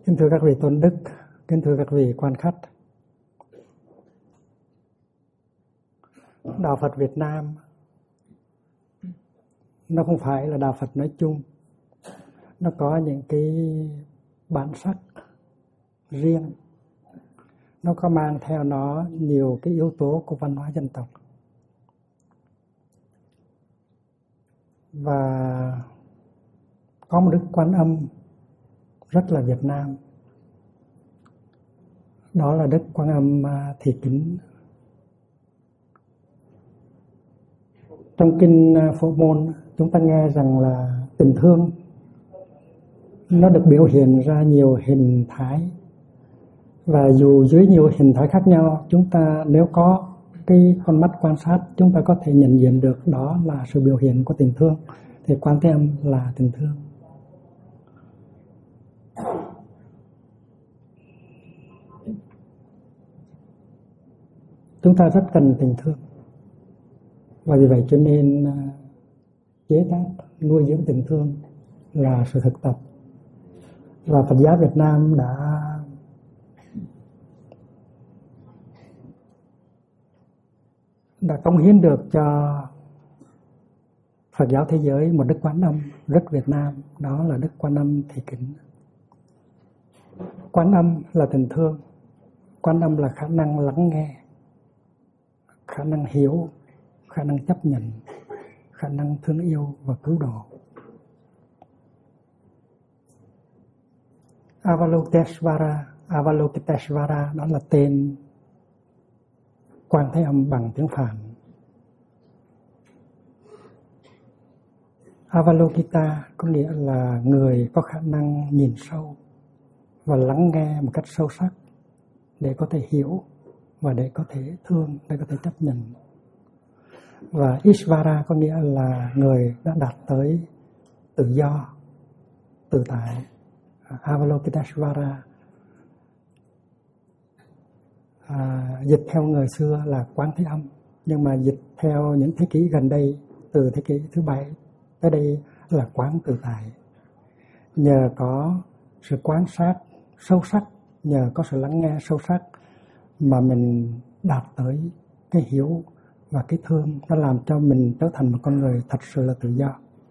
Kính thưa các vị tôn đức, kính thưa các vị quan khách. Đạo Phật Việt Nam nó không phải là đạo Phật nói chung. Nó có những cái bản sắc riêng. Nó có mang theo nó nhiều cái yếu tố của văn hóa dân tộc. Và có một Đức Quan Âm rất là Việt Nam. Đó là Đức Quan Âm Thị Kính. Trong kinh Phổ Môn chúng ta nghe rằng là tình thương nó được biểu hiện ra nhiều hình thái. Và dù dưới nhiều hình thái khác nhau, chúng ta nếu có cái con mắt quan sát, chúng ta có thể nhận diện được đó là sự biểu hiện của tình thương. Thì Quan Thế Âm là tình thương. Chúng ta rất cần tình thương. Và vì vậy cho nên chế tác, nuôi dưỡng tình thương là sự thực tập. Và Phật giáo Việt Nam đã cống hiến được cho Phật giáo thế giới một Đức Quan Âm rất Việt Nam. Đó là Đức Quan Âm Thị Kính. Quan Âm là tình thương. Quan Âm là khả năng lắng nghe, khả năng hiểu, khả năng chấp nhận, khả năng thương yêu và cứu độ. Avalokiteshvara đó là tên Quan Thế Âm bằng tiếng Phạn. Avalokita có nghĩa là người có khả năng nhìn sâu và lắng nghe một cách sâu sắc để có thể hiểu và để có thể thương, để có thể chấp nhận. Và Ishvara có nghĩa là người đã đạt tới tự do, tự tại. Avalokiteshvara dịch theo người xưa là Quán Thế Âm, nhưng mà dịch theo những thế kỷ gần đây, từ thế kỷ thứ 7 tới đây là Quán Tự Tại. Nhờ có sự quan sát sâu sắc, nhờ có sự lắng nghe sâu sắc mà mình đạt tới cái hiểu và cái thương. Nó làm cho mình trở thành một con người thật sự là tự do.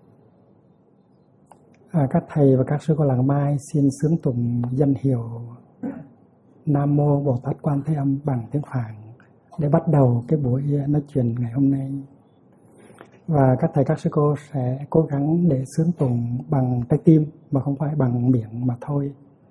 Các thầy và các sư của làng Mai xin xướng tụng danh hiệu Nam Mô Bồ Tát Quan Thế Âm bằng tiếng Phạn để bắt đầu cái buổi nói chuyện ngày hôm nay. Và các thầy các sư cô sẽ cố gắng để xướng tụng bằng trái tim mà không phải bằng miệng mà thôi.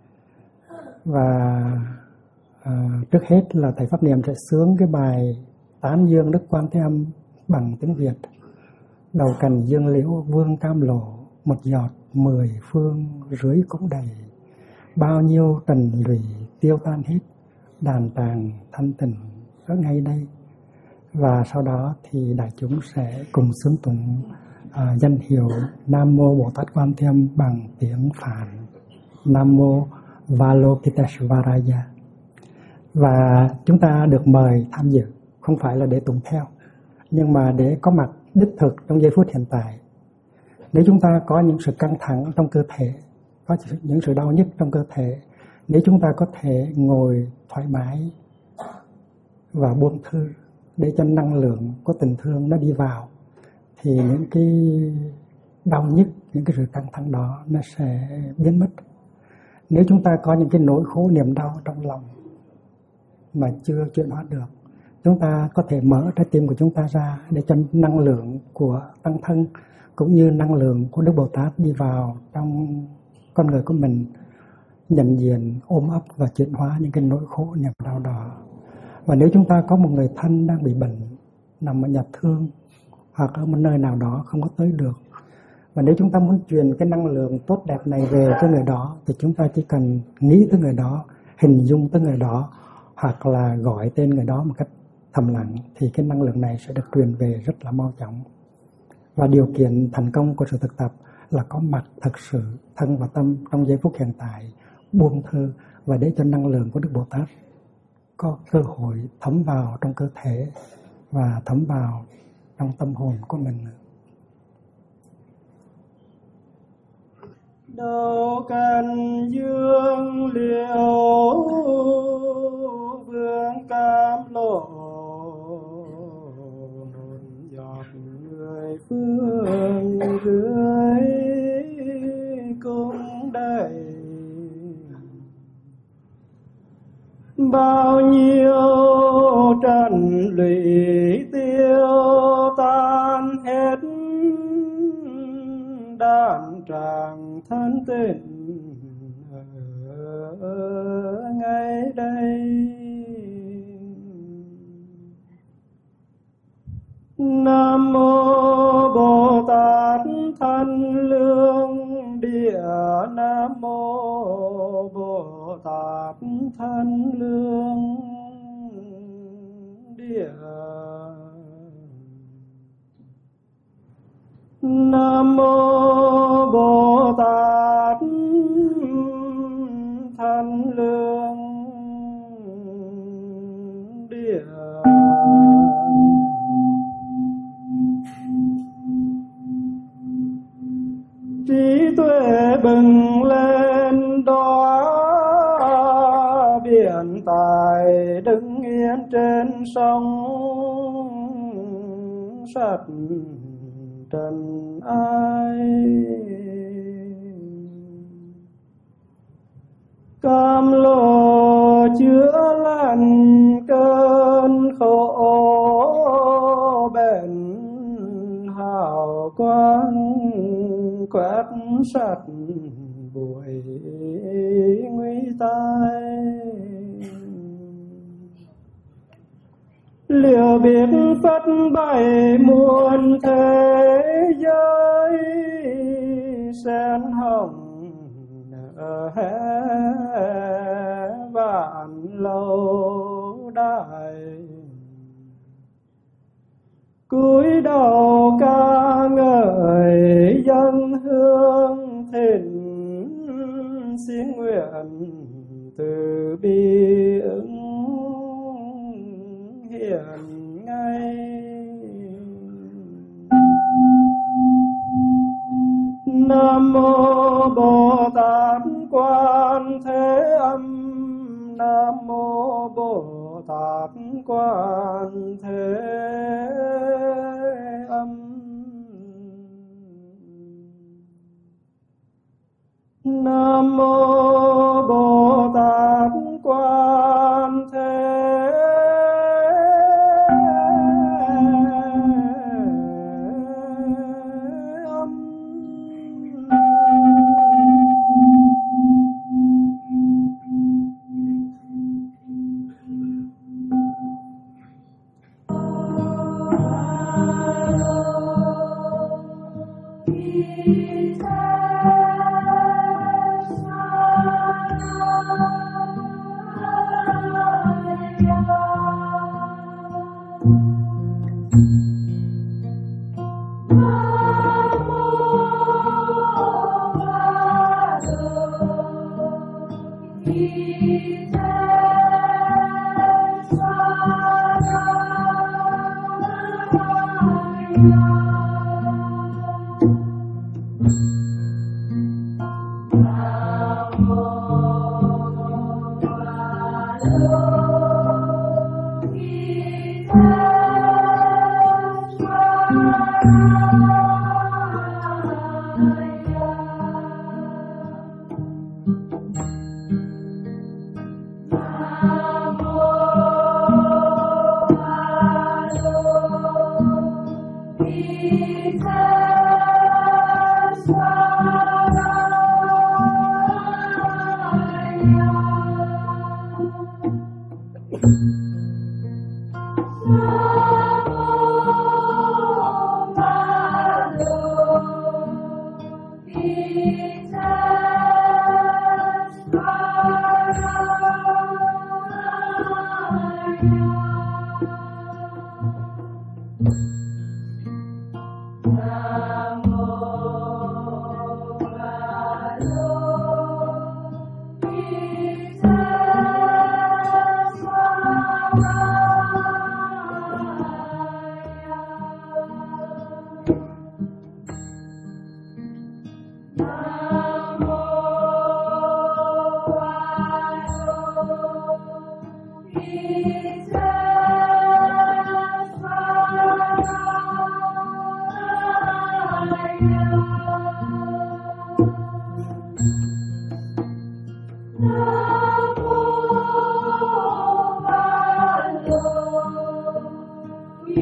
Và trước hết là thầy Pháp Niệm sẽ xướng cái bài Tán Dương Đức Quan Thế Âm bằng tiếng Việt. Đầu cành dương liễu vương cam lộ, một giọt 10 phương rưới cũng đầy. Bao nhiêu trần lụy tiêu tan hết, đàn tràng thanh tịnh ở ngay đây. Và sau đó thì đại chúng sẽ cùng xướng tụng danh hiệu Nam Mô Bồ Tát Quan Thế Âm bằng tiếng Phạn. Nam Mô Avalokiteshvaraya. Và chúng ta được mời tham dự, không phải là để tụng theo, nhưng mà để có mặt đích thực trong giây phút hiện tại. Nếu chúng ta có những sự căng thẳng trong cơ thể, có những sự đau nhức trong cơ thể, nếu chúng ta có thể ngồi thoải mái và buông thư để cho năng lượng của tình thương nó đi vào, thì những cái đau nhức, những cái sự căng thẳng đó nó sẽ biến mất. Nếu chúng ta có những cái nỗi khổ niềm đau trong lòng mà chưa chuyển hóa được, chúng ta có thể mở trái tim của chúng ta ra để cho năng lượng của tăng thân cũng như năng lượng của Đức Bồ Tát đi vào trong con người của mình, nhận diện, ôm ấp và chuyển hóa những cái nỗi khổ niềm đau đó. Và nếu chúng ta có một người thân đang bị bệnh, nằm ở nhà thương hoặc ở một nơi nào đó không có tới được, và nếu chúng ta muốn truyền cái năng lượng tốt đẹp này về cho người đó, thì chúng ta chỉ cần nghĩ tới người đó, hình dung tới người đó, hoặc là gọi tên người đó một cách thầm lặng, thì cái năng lượng này sẽ được truyền về rất là mau chóng. Và điều kiện thành công của sự thực tập là có mặt thật sự thân và tâm trong giây phút hiện tại, buông thư và để cho năng lượng của Đức Bồ Tát có cơ hội thấm vào trong cơ thể và thấm vào trong tâm hồn của mình. Đầu cành dương bao nhiêu trần lụy tiêu tan hết, đàn tràng thân tình ở ngay đây. Nam mô Bồ Tát Thân Lương Địa, Nam mô Bồ Tát Thân Lương Địa, Nam mô Bồ Tát Thân Lương Địa. Trí tuệ bừng lên đóa biển tài, đứng yên trên sông sạch trần ai. Cam lồ chữa lành cơn khổ, bền hào quang quét sạch bụi nguy tai. Liệu biết phất bày muôn thế giới, sen hồng nở hé vạn lâu đài. Cúi đầu ca ngợi dâng hương thỉnh, xin nguyện từ bi ứng hiện ngay. Nam mô Bồ Tát Quan Thế Âm, Nam mô Bồ Tát Quan Thế Âm. Nam mô Bồ Tát Quan Thế Âm. Nam mô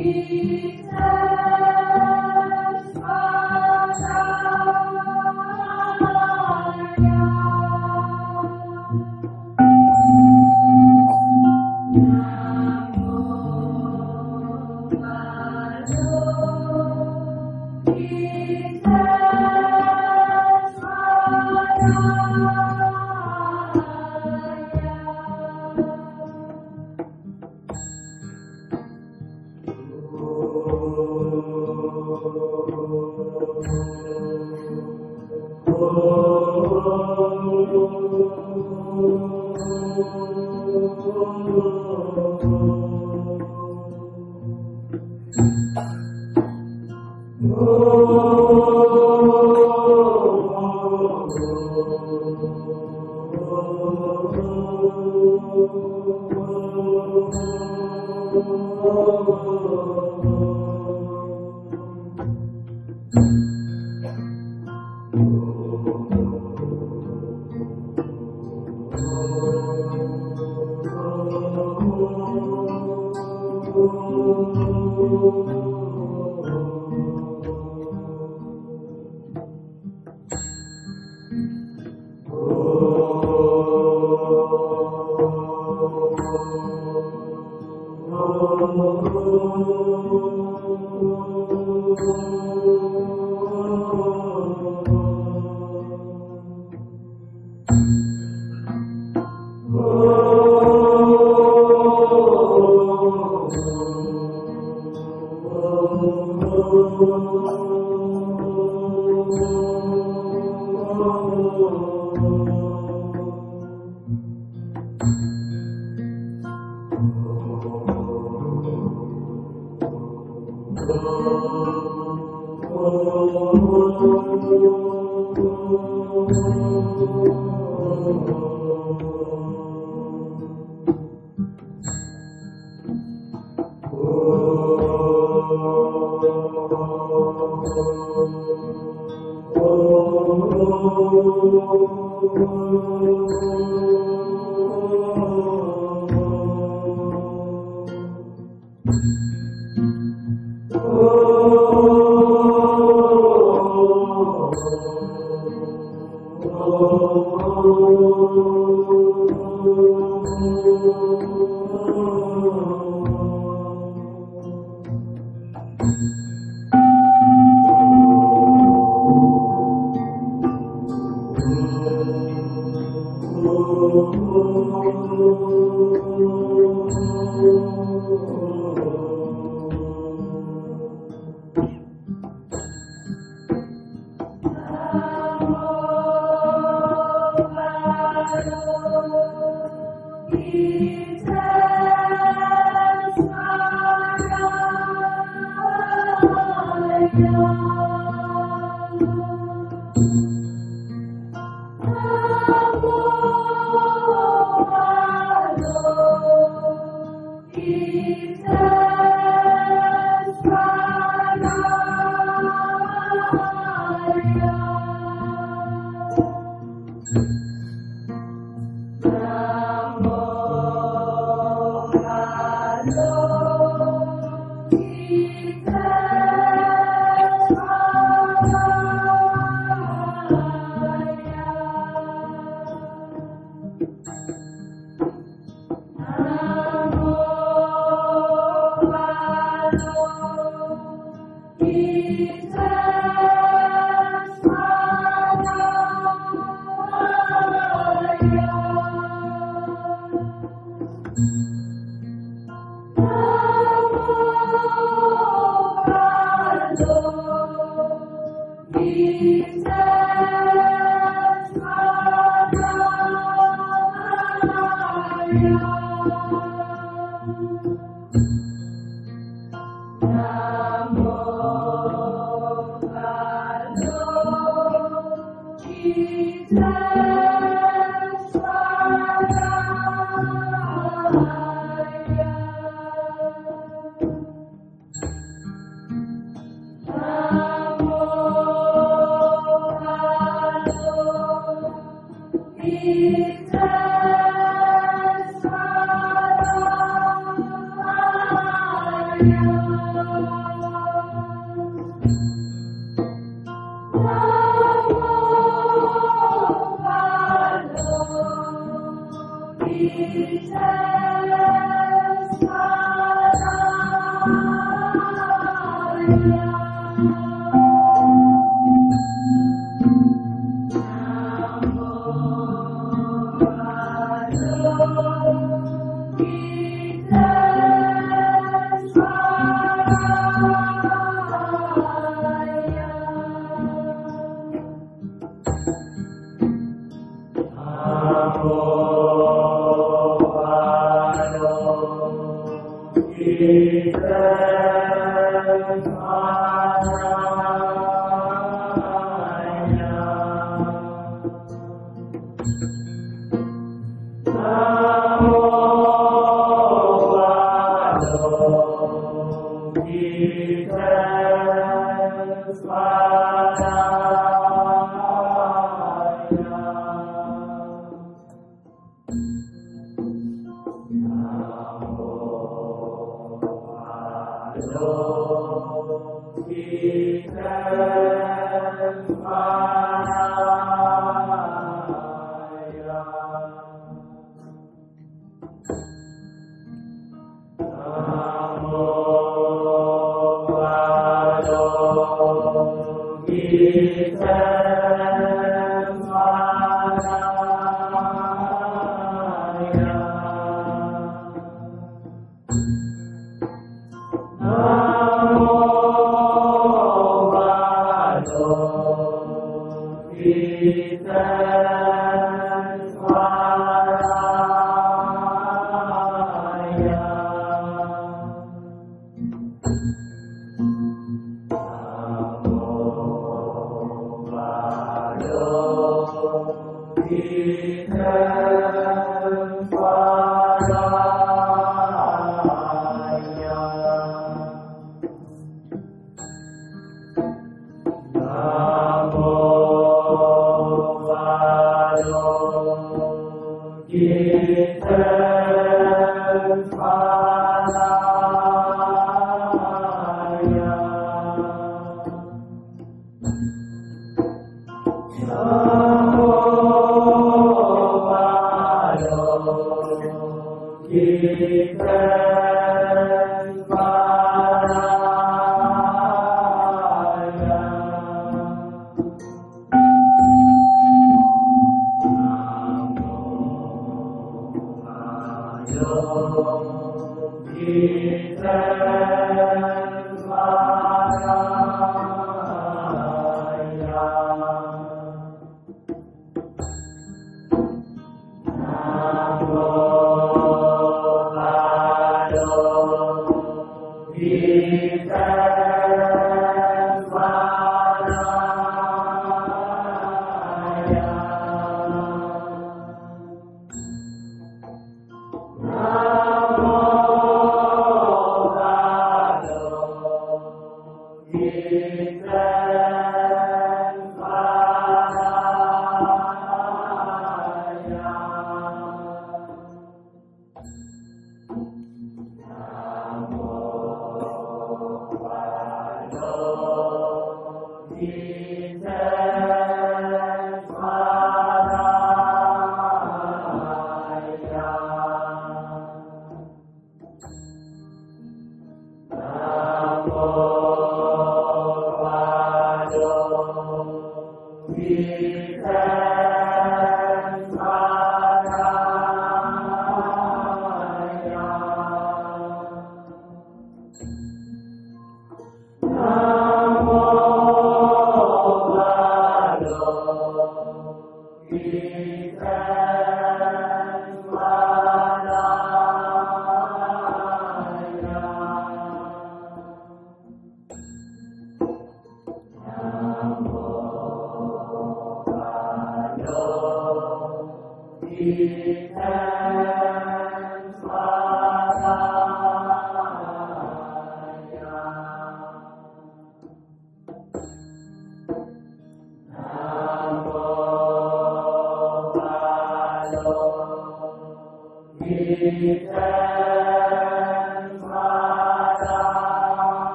Nam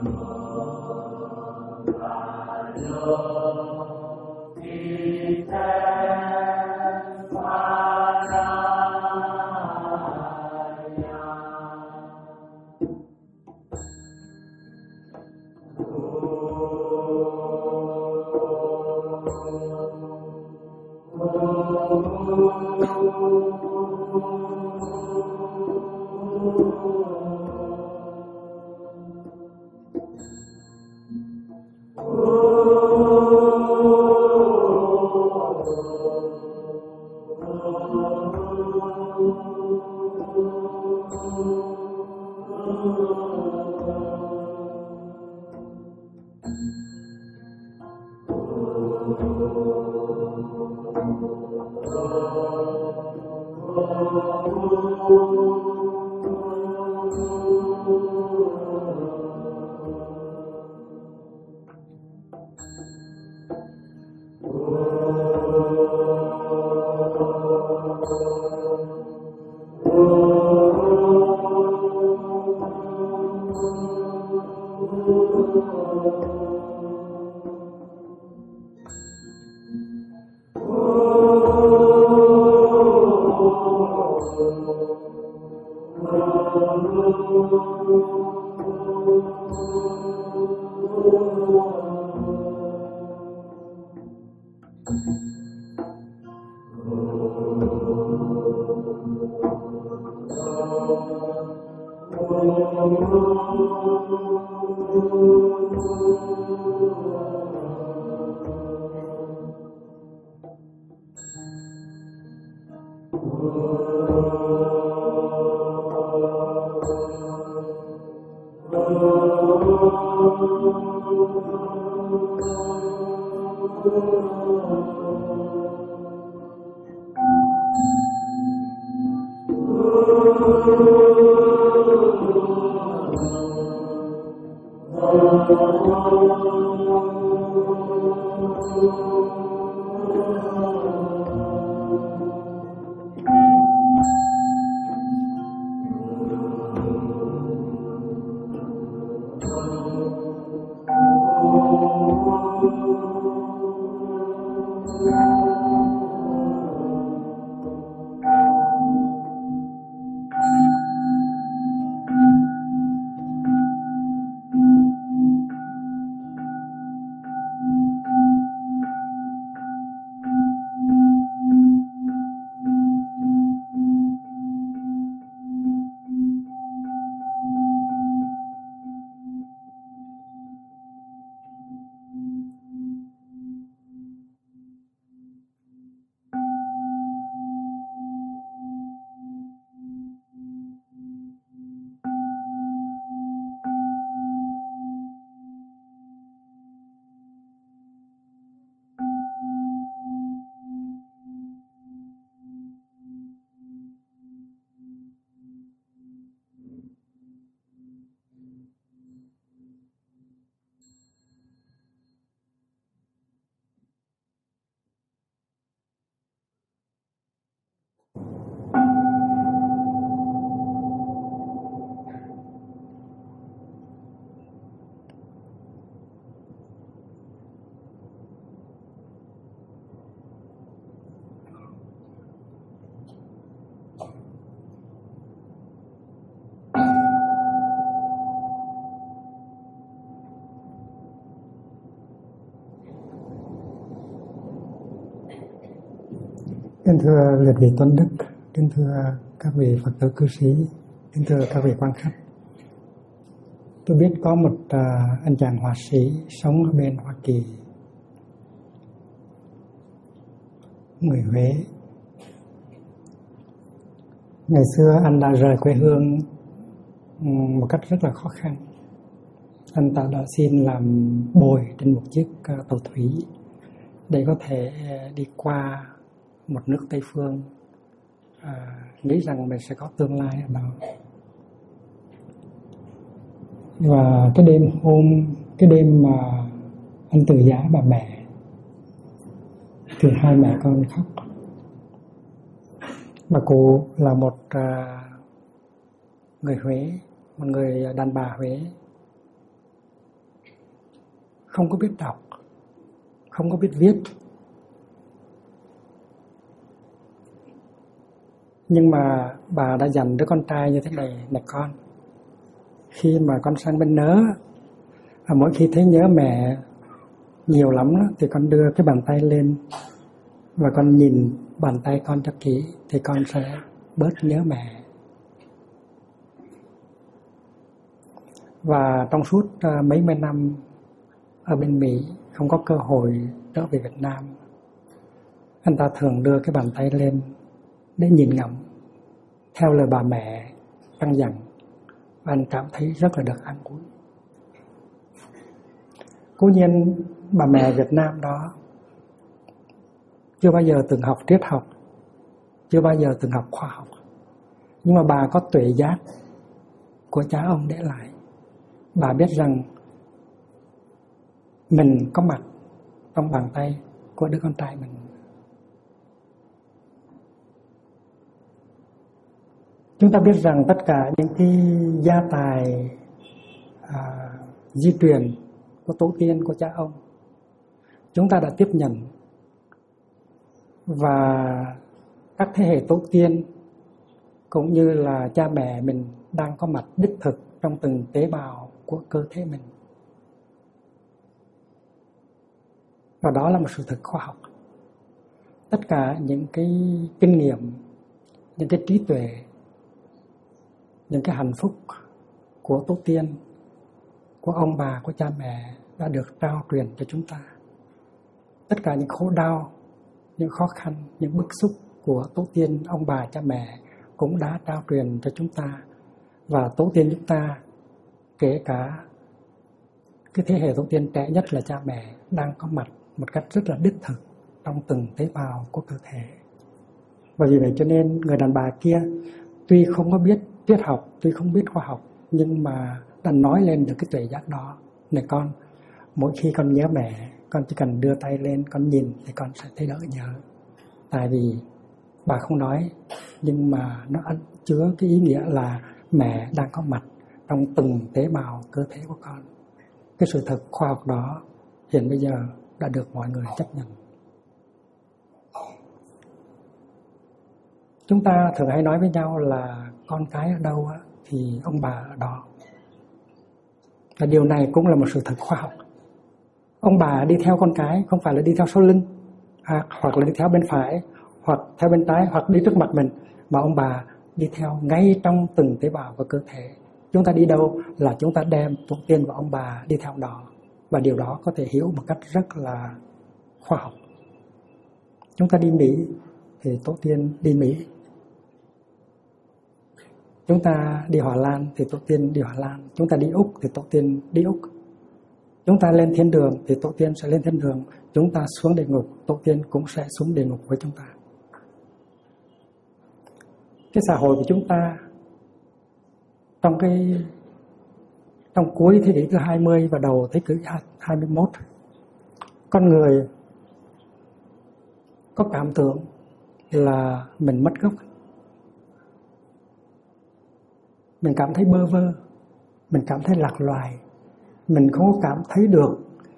Kính thưa liệt vị Tuấn Đức, kính thưa các vị Phật tử cư sĩ, kính thưa các vị quan khách. Tôi biết có một anh chàng họa sĩ sống ở bên Hoa Kỳ, người Huế. Ngày xưa anh đã rời quê hương một cách rất là khó khăn. Anh ta đã xin làm bồi trên một chiếc tàu thủy để có thể đi qua một nước Tây phương, nghĩ rằng mình sẽ có tương lai ở đó. Và cái đêm mà anh từ giã bà mẹ thì hai mẹ con khóc. Bà cụ là một người Huế, một người đàn bà Huế, không có biết đọc, không có biết viết. Nhưng mà bà đã dành đứa con trai như thế này: này con, khi mà con sang bên nớ, mỗi khi thấy nhớ mẹ nhiều lắm đó, thì con đưa cái bàn tay lên và con nhìn bàn tay con cho kỹ, thì con sẽ bớt nhớ mẹ. Và trong suốt mấy mươi năm ở bên Mỹ không có cơ hội trở về Việt Nam, anh ta thường đưa cái bàn tay lên để nhìn ngắm theo lời bà mẹ căn dặn, và anh cảm thấy rất là được an ủi. Cố nhiên bà mẹ Việt Nam đó chưa bao giờ từng học triết học, chưa bao giờ từng học khoa học, nhưng mà bà có tuệ giác của cha ông để lại. Bà biết rằng mình có mặt trong bàn tay của đứa con trai mình. Chúng ta biết rằng tất cả những cái gia tài di truyền của tổ tiên, của cha ông, chúng ta đã tiếp nhận, và các thế hệ tổ tiên cũng như là cha mẹ mình đang có mặt đích thực trong từng tế bào của cơ thể mình. Và đó là một sự thật khoa học. Tất cả những cái kinh nghiệm, những cái trí tuệ, những cái hạnh phúc của tổ tiên, của ông bà, của cha mẹ đã được trao truyền cho chúng ta. Tất cả những khổ đau, những khó khăn, những bức xúc của tổ tiên, ông bà, cha mẹ cũng đã trao truyền cho chúng ta. Và tổ tiên chúng ta, kể cả cái thế hệ tổ tiên trẻ nhất là cha mẹ, đang có mặt một cách rất là đích thực trong từng tế bào của cơ thể. Và vì vậy cho nên người đàn bà kia tuy không có biết triết học, tuy không biết khoa học, nhưng mà đã nói lên được cái tuệ giác đó. Này con, mỗi khi con nhớ mẹ, con chỉ cần đưa tay lên, con nhìn thì con sẽ thấy đỡ nhớ. Tại vì bà không nói, nhưng mà nó chứa cái ý nghĩa là mẹ đang có mặt trong từng tế bào cơ thể của con. Cái sự thật khoa học đó hiện bây giờ đã được mọi người chấp nhận. Chúng ta thường hay nói với nhau là con cái ở đâu thì ông bà ở đó. Và điều này cũng là một sự thật khoa học. Ông bà đi theo con cái không phải là đi theo sau lưng, hoặc là đi theo bên phải, hoặc theo bên trái, hoặc đi trước mặt mình, mà ông bà đi theo ngay trong từng tế bào của cơ thể. Chúng ta đi đâu là chúng ta đem tổ tiên và ông bà đi theo đó. Và điều đó có thể hiểu một cách rất là khoa học. Chúng ta đi Mỹ thì tổ tiên đi Mỹ. Chúng ta đi Hòa Lan thì tổ tiên đi Hòa Lan. Chúng ta đi Úc thì tổ tiên đi Úc. Chúng ta lên thiên đường thì tổ tiên sẽ lên thiên đường. Chúng ta xuống địa ngục, tổ tiên cũng sẽ xuống địa ngục với chúng ta. Cái xã hội của chúng ta trong cuối thế kỷ thứ 20 và đầu thế kỷ 21, con người có cảm tưởng là mình mất gốc. Mình cảm thấy bơ vơ, mình cảm thấy lạc loài, mình không có cảm thấy được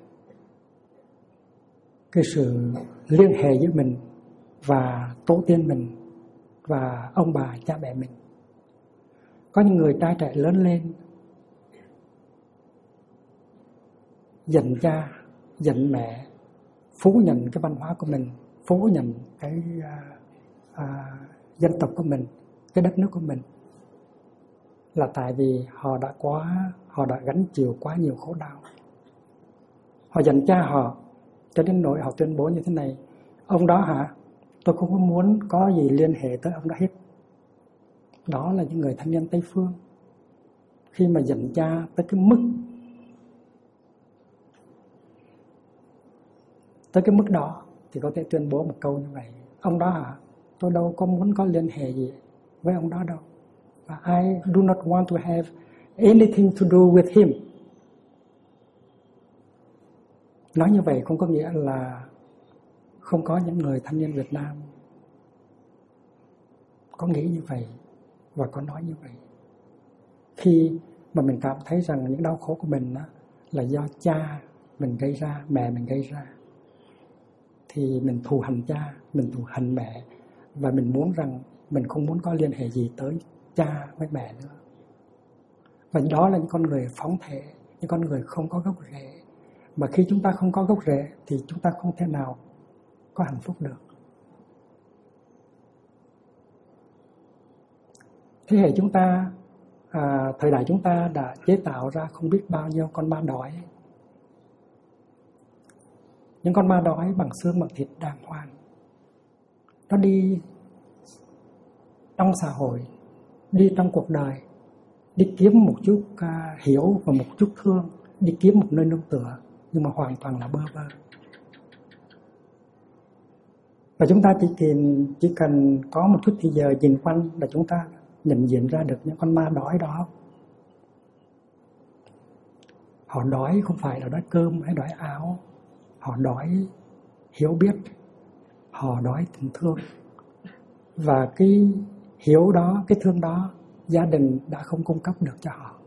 cái sự liên hệ giữa mình và tổ tiên mình và ông bà cha mẹ mình. Có những người trai trẻ lớn lên giận cha, giận mẹ, phủ nhận cái văn hóa của mình, phủ nhận cái dân tộc của mình, cái đất nước của mình, là tại vì họ đã gánh chịu quá nhiều khổ đau. Họ giận cha họ cho đến nỗi họ tuyên bố như thế này: ông đó hả? Tôi không có muốn có gì liên hệ tới ông đó hết. Đó là những người thanh niên Tây phương. Khi mà giận cha tới cái mức đó thì có thể tuyên bố một câu như vậy: ông đó hả? Tôi đâu có muốn có liên hệ gì với ông đó đâu. Và I do not want to have anything to do with him. Nói như vậy không có nghĩa là không có những người thanh niên Việt Nam có nghĩ như vậy và có nói như vậy. Khi mà mình cảm thấy rằng những đau khổ của mình là do cha mình gây ra, mẹ mình gây ra, thì mình thù hằn cha, mình thù hằn mẹ, và mình muốn rằng mình không muốn có liên hệ gì tới cha với mẹ nữa. Và đó là những con người phóng thể, những con người không có gốc rễ. Mà khi chúng ta không có gốc rễ thì chúng ta không thể nào có hạnh phúc được. Thế hệ chúng ta, thời đại chúng ta đã chế tạo ra không biết bao nhiêu con ma đói. Những con ma đói bằng xương bằng thịt đàng hoàng. Nó đi trong xã hội, đi trong cuộc đời, đi kiếm một chút hiểu và một chút thương, đi kiếm một nơi nương tựa, nhưng mà hoàn toàn là bơ vơ. Và chúng ta chỉ cần có một chút thời giờ nhìn quanh là chúng ta nhận diện ra được những con ma đói đó. Họ đói không phải là đói cơm hay đói áo, họ đói hiểu biết, họ đói tình thương. Và cái hiểu đó, cái thương đó, gia đình đã không cung cấp được cho họ.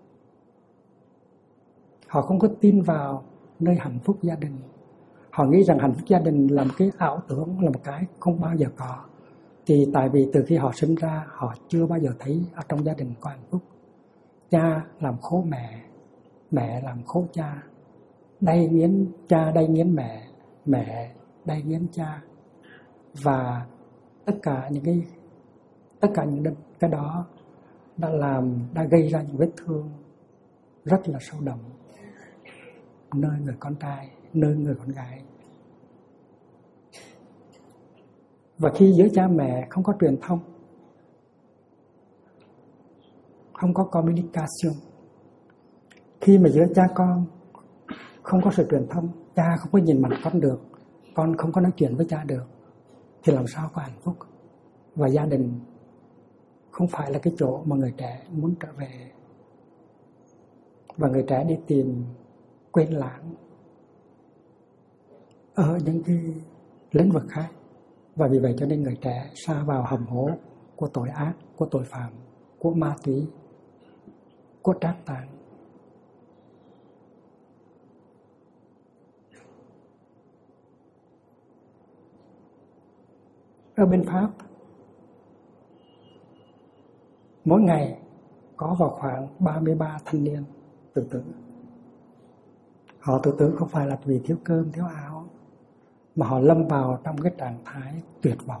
Họ không có tin vào nơi hạnh phúc gia đình. Họ nghĩ rằng hạnh phúc gia đình là một cái ảo tưởng, là một cái không bao giờ có. Thì tại vì từ khi họ sinh ra, họ chưa bao giờ thấy ở trong gia đình có hạnh phúc. Cha làm khổ mẹ, mẹ làm khổ cha. Đay nghiến cha, đay nghiến mẹ, mẹ đay nghiến cha. Và tất cả những cái đó đã gây ra những vết thương rất là sâu đậm nơi người con trai, nơi người con gái. Và khi giữa cha mẹ không có truyền thông, không có communication, khi mà giữa cha con không có sự truyền thông, cha không có nhìn mặt con được, con không có nói chuyện với cha được, thì làm sao có hạnh phúc? Và gia đình không phải là cái chỗ mà người trẻ muốn trở về. Và người trẻ đi tìm quên lãng ở những cái lĩnh vực khác. Và vì vậy cho nên người trẻ sa vào hầm hố của tội ác, của tội phạm, của ma túy, của trác tạng. Ở bên Pháp, mỗi ngày có vào khoảng 33 thanh niên tự tử. Họ tự tử không phải là vì thiếu cơm, thiếu áo, mà họ lâm vào trong cái trạng thái tuyệt vọng.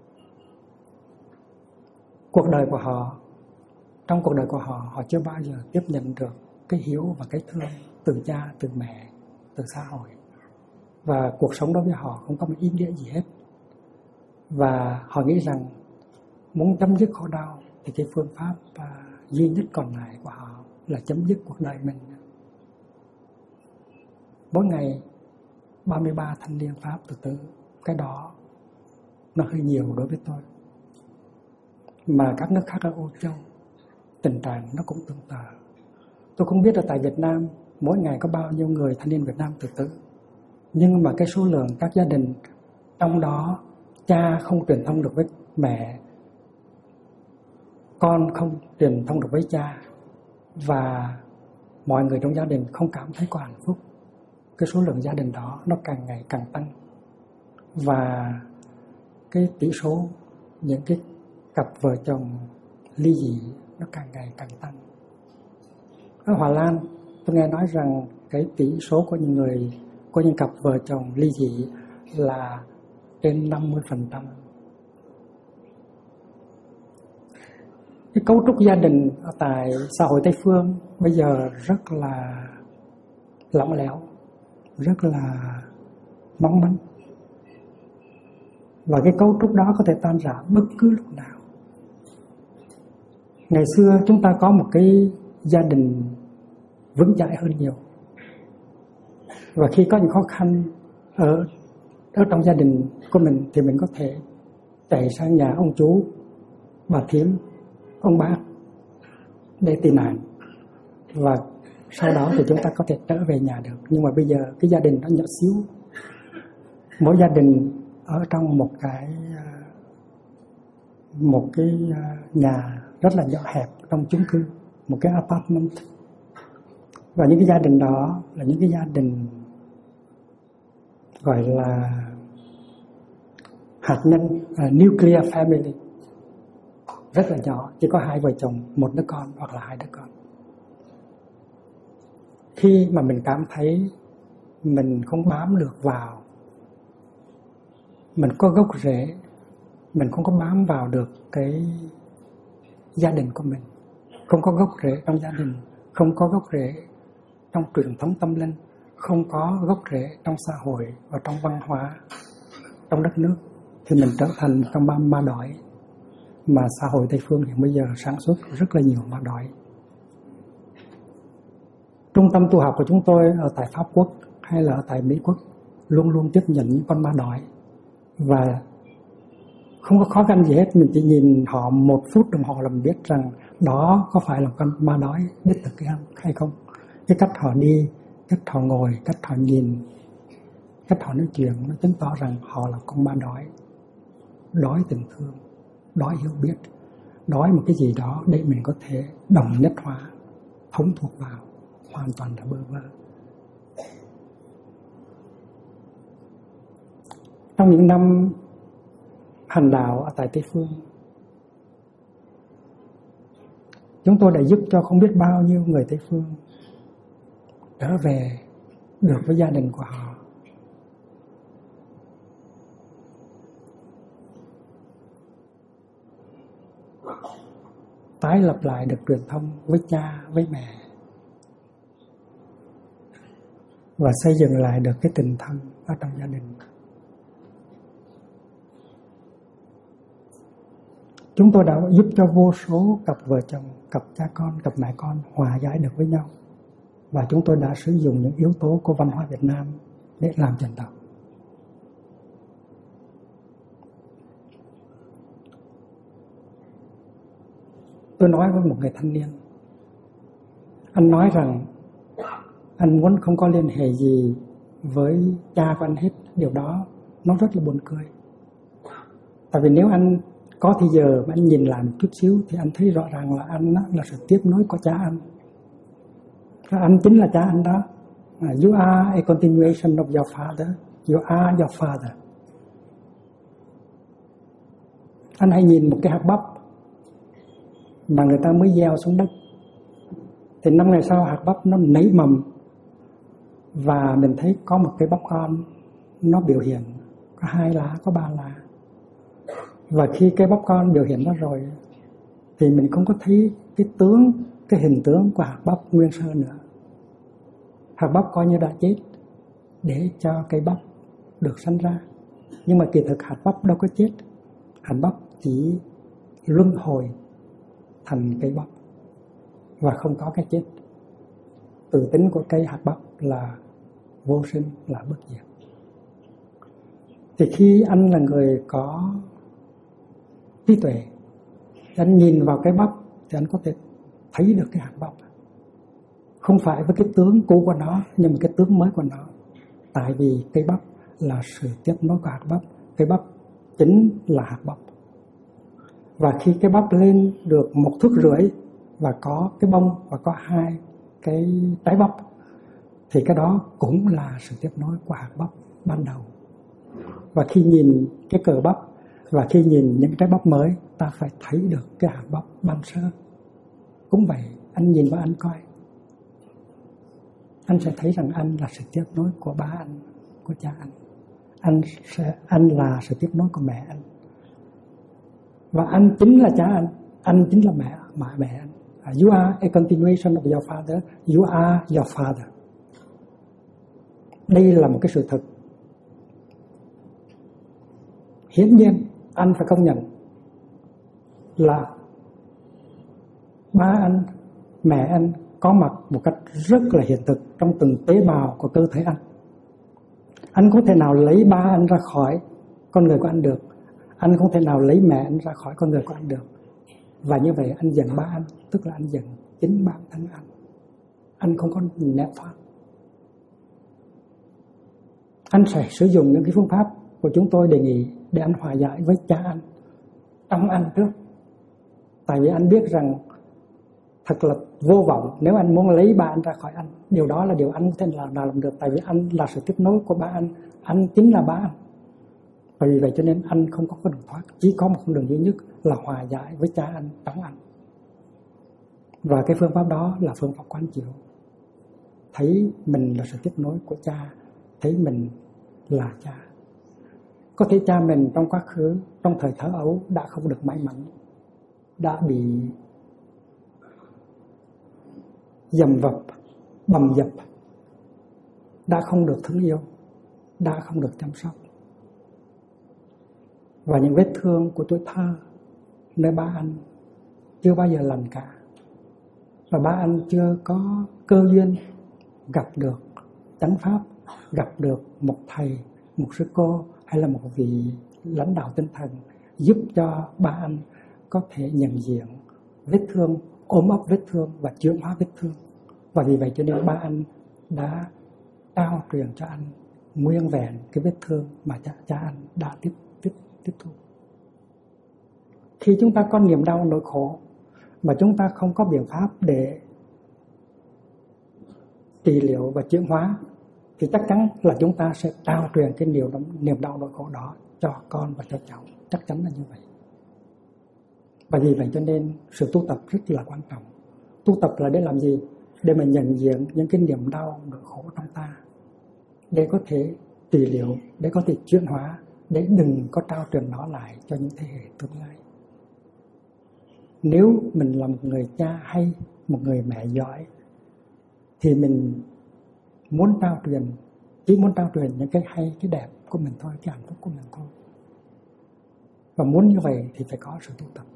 Trong cuộc đời của họ, họ chưa bao giờ tiếp nhận được cái hiểu và cái thương từ cha, từ mẹ, từ xã hội. Và cuộc sống đối với họ không có một ý nghĩa gì hết. Và họ nghĩ rằng muốn chấm dứt khổ đau thì cái phương pháp duy nhất còn lại của họ là chấm dứt cuộc đời mình. Mỗi ngày 33 thanh niên Pháp tự tử. Cái đó nó hơi nhiều đối với tôi. Mà các nước khác ở Âu Châu, tình trạng nó cũng tương tự. Tôi không biết là tại Việt Nam mỗi ngày có bao nhiêu người thanh niên Việt Nam tự tử. Nhưng mà cái số lượng các gia đình, trong đó cha không truyền thông được với mẹ, con không truyền thông được với cha, và mọi người trong gia đình không cảm thấy có hạnh phúc. Cái số lượng gia đình đó nó càng ngày càng tăng. Và cái tỷ số những cái cặp vợ chồng ly dị nó càng ngày càng tăng. Ở Hà Lan, tôi nghe nói rằng cái tỷ số của những cặp vợ chồng ly dị là trên 50%. Cái cấu trúc gia đình ở tại xã hội Tây Phương bây giờ rất là lỏng lẻo, rất là mong manh. Và cái cấu trúc đó có thể tan rã bất cứ lúc nào. Ngày xưa chúng ta có một cái gia đình vững chãi hơn nhiều. Và khi có những khó khăn ở trong gia đình của mình thì mình có thể chạy sang nhà ông chú, bà thím, ông bác để tị nạn. Và sau đó thì chúng ta có thể trở về nhà được. Nhưng mà bây giờ cái gia đình nó nhỏ xíu. Mỗi gia đình ở trong một cái nhà rất là nhỏ hẹp trong chung cư, một cái apartment. Và những cái gia đình đó là những cái gia đình gọi là hạt nhân, nuclear family, rất là nhỏ, chỉ có 2 vợ chồng, 1 đứa con hoặc là 2 đứa con. Khi mà mình cảm thấy mình không bám được vào, mình có gốc rễ, mình không có bám vào được cái gia đình của mình, không có gốc rễ trong gia đình, không có gốc rễ trong truyền thống tâm linh, không có gốc rễ trong xã hội và trong văn hóa, trong đất nước, thì mình trở thành một con ma đói. Mà xã hội Tây phương hiện bây giờ sản xuất rất là nhiều ma đói. Trung tâm tu học của chúng tôi ở tại Pháp Quốc hay là ở tại Mỹ Quốc luôn luôn tiếp nhận những con ma đói, và không có khó khăn gì hết. Mình chỉ nhìn họ 1 phút đồng hồ là mình biết rằng đó có phải là con ma đói đích thực hay không. Cái cách họ đi, cách họ ngồi, cách họ nhìn, cách họ nói chuyện, nó chứng tỏ rằng họ là con ma đói. Đói tình thương, đói hiểu biết, đói một cái gì đó để mình có thể đồng nhất hóa, thống thuộc vào, hoàn toàn là bơ vơ. Trong những năm hành đạo ở tại Tây phương, chúng tôi đã giúp cho không biết bao nhiêu người Tây phương trở về được với gia đình của họ. Tái lập lại được truyền thông với cha, với mẹ, và xây dựng lại được cái tình thân ở trong gia đình. Chúng tôi đã giúp cho vô số cặp vợ chồng, cặp cha con, cặp mẹ con hòa giải được với nhau. Và chúng tôi đã sử dụng những yếu tố của văn hóa Việt Nam để làm chuyện đó. Tôi nói với một người thanh niên, anh nói rằng anh muốn không có liên hệ gì với cha của anh hết. Điều đó nó rất là buồn cười. Tại vì nếu anh có thì giờ mà anh nhìn lại một chút xíu thì anh thấy rõ ràng là anh là sự tiếp nối của cha anh. Anh chính là cha anh đó. You are a continuation of your father. You are your father. Anh hãy nhìn một cái hạt bắp mà người ta mới gieo xuống đất, thì 5 ngày sau hạt bắp nó nảy mầm, và mình thấy có một cái bắp con nó biểu hiện có 2 lá, có 3 lá. Và khi cái bắp con biểu hiện nó rồi thì mình không có thấy cái hình tướng của hạt bắp nguyên sơ nữa. Hạt bắp coi như đã chết để cho cây bắp được sinh ra. Nhưng mà kỳ thực hạt bắp đâu có chết. Hạt bắp chỉ luân hồi thành cây bắp và không có cái chết. Tự tính của cây hạt bắp là vô sinh, là bất diệt. Thì khi anh là người có trí tuệ, anh nhìn vào cái bắp thì anh có thể thấy được cái hạt bắp, không phải với cái tướng cũ của nó, nhưng mà cái tướng mới của nó. Tại vì cây bắp là sự tiếp nối của hạt bắp, cây bắp chính là hạt bắp. Và khi cái bắp lên được 1,5 thước và có cái bông và có 2 cái trái bắp, thì cái đó cũng là sự tiếp nối của hạt bắp ban đầu. Và khi nhìn cái cờ bắp và khi nhìn những trái bắp mới, ta phải thấy được cái hạt bắp ban sơ. Cũng vậy, anh nhìn vào anh coi, anh sẽ thấy rằng anh là sự tiếp nối của ba anh, của cha anh. Anh là sự tiếp nối của mẹ anh. Và anh chính là cha anh chính là mẹ anh. You are a continuation of your father, you are your father. Đây là một cái sự thật. Hiển nhiên, anh phải công nhận là ba anh, mẹ anh có mặt một cách rất là hiện thực trong từng tế bào của cơ thể anh. Anh không thể nào lấy ba anh ra khỏi con người của anh được. Anh không thể nào lấy mẹ anh ra khỏi con người của anh được. Và như vậy anh giận ba anh, tức là anh giận chính bản thân anh. Anh không có nẹp thoát. Anh sẽ sử dụng những cái phương pháp của chúng tôi đề nghị để anh hòa giải với cha anh, trong anh trước. Tại vì anh biết rằng thật là vô vọng. Nếu anh muốn lấy ba anh ra khỏi anh, điều đó là điều anh có thể làm được, tại vì anh là sự tiếp nối của ba anh chính là ba anh. Và vì vậy cho nên anh không có đường thoát, chỉ có một con đường duy nhất là hòa giải với cha anh trong anh. Và cái phương pháp đó là phương pháp quán chiếu. Thấy mình là sự tiếp nối của cha, thấy mình là cha. Có thể cha mình trong quá khứ, trong thời thơ ấu đã không được may mắn, đã bị dầm vập, bầm dập, đã không được thương yêu, đã không được chăm sóc. Và những vết thương của tuổi thơ nơi ba anh chưa bao giờ lành cả. Và ba anh chưa có cơ duyên gặp được chánh pháp, gặp được một thầy, một sư cô hay là một vị lãnh đạo tinh thần giúp cho ba anh có thể nhận diện vết thương, ôm ấp vết thương và chuyển hóa vết thương. Và vì vậy cho nên ba anh đã trao truyền cho anh nguyên vẹn cái vết thương mà cha anh đã tiếp thu. Khi chúng ta có niềm đau nỗi khổ mà chúng ta không có biện pháp để trị liệu và chuyển hóa, thì chắc chắn là chúng ta sẽ trao truyền cái niềm đau nỗi khổ đó cho con và cho cháu. Chắc chắn là như vậy. Và vì vậy cho nên sự tu tập rất là quan trọng. Tu tập là để làm gì? Để mà nhận diện những cái niềm đau nỗi khổ trong ta, để có thể trị liệu, để có thể chuyển hóa, để đừng có trao truyền nó lại cho những thế hệ tương lai. Nếu mình là một người cha hay một người mẹ giỏi thì mình muốn trao truyền, chỉ muốn trao truyền những cái hay, cái đẹp của mình thôi, cái hạnh phúc của mình thôi. Và muốn như vậy thì phải có sự tu tập.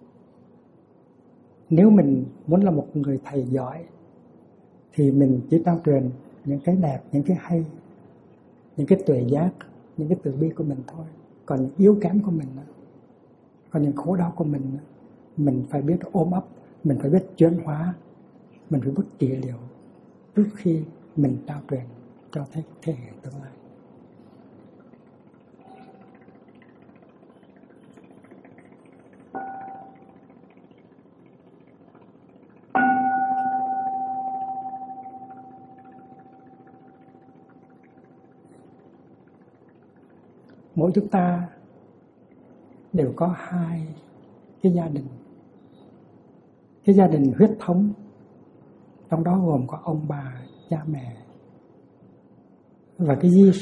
Nếu mình muốn là một người thầy giỏi thì mình chỉ trao truyền những cái đẹp, những cái hay, những cái tuệ giác, những cái từ bi của mình thôi. Còn những yếu kém của mình, còn những khổ đau của mình phải biết ôm ấp, mình phải biết chuyển hóa, mình phải biết trị liệu trước khi mình trao truyền cho thế hệ tương lai. Mỗi chúng ta đều có hai cái gia đình. Cái gia đình huyết thống, trong đó gồm có ông bà, cha mẹ. Và cái di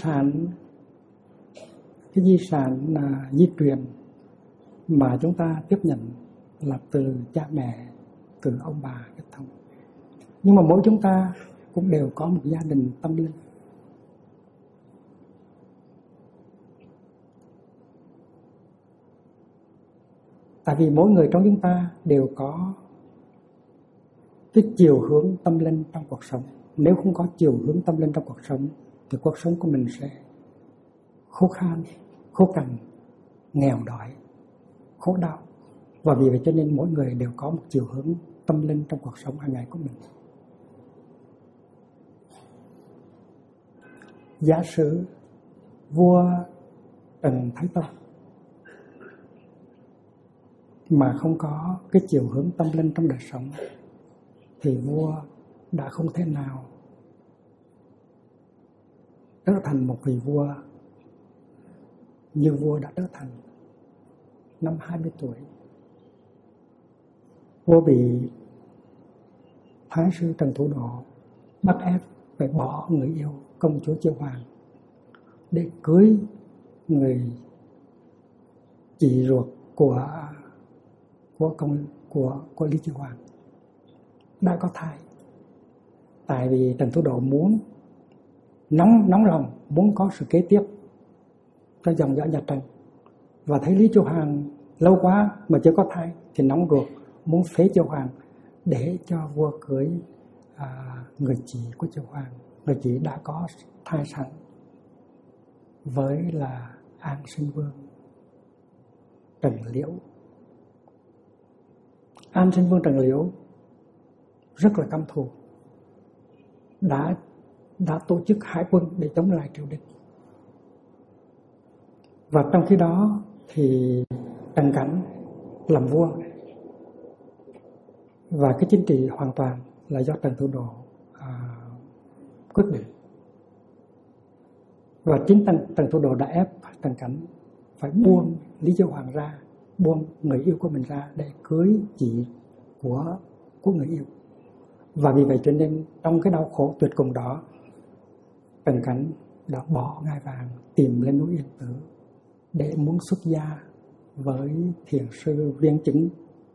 sản di truyền mà chúng ta tiếp nhận là từ cha mẹ, từ ông bà huyết thống. Nhưng mà mỗi chúng ta cũng đều có một gia đình tâm linh. Tại vì mỗi người trong chúng ta đều có cái chiều hướng tâm linh trong cuộc sống. Nếu không có chiều hướng tâm linh trong cuộc sống thì cuộc sống của mình sẽ khô khan, khô cằn, nghèo đói, khổ đau. Và vì vậy cho nên mỗi người đều có một chiều hướng tâm linh trong cuộc sống hàng ngày của mình. Giả sử vua Trần Thái Tông mà không có cái chiều hướng tâm linh trong đời sống thì vua đã không thể nào trở thành một vị vua như vua đã trở thành năm 20 tuổi. Vua bị Thái sư Trần Thủ Độ bắt ép phải bỏ người yêu công chúa Chiêu Hoàng để cưới người chị ruột của Lý Chiêu Hoàng đã có thai. Tại vì Trần Thủ Độ muốn nóng lòng muốn có sự kế tiếp cho dòng dõi nhà Trần, và thấy Lý Chiêu Hoàng lâu quá mà chưa có thai thì nóng ruột muốn phế Chiêu Hoàng để cho vua cưới người chị của Chiêu Hoàng. Người chị đã có thai sẵn với là An Sinh Vương Trần Liễu. An Sinh Vương Trần Liễu rất là căm thù, đã tổ chức hải quân để chống lại triều đình. Và trong khi đó thì Trần Cảnh làm vua Và cái chính trị hoàn toàn là do Trần Thủ Độ quyết định. Và chính Trần Thủ Độ đã ép Trần Cảnh phải buông Lý Chiêu Hoàng ra, buông người yêu của mình ra để cưới chị của người yêu. Và vì vậy cho nên trong cái đau khổ tuyệt cùng đó, Trần Cảnh đã bỏ ngai vàng tìm lên núi Yên Tử để muốn xuất gia với thiền sư Viên Chứng.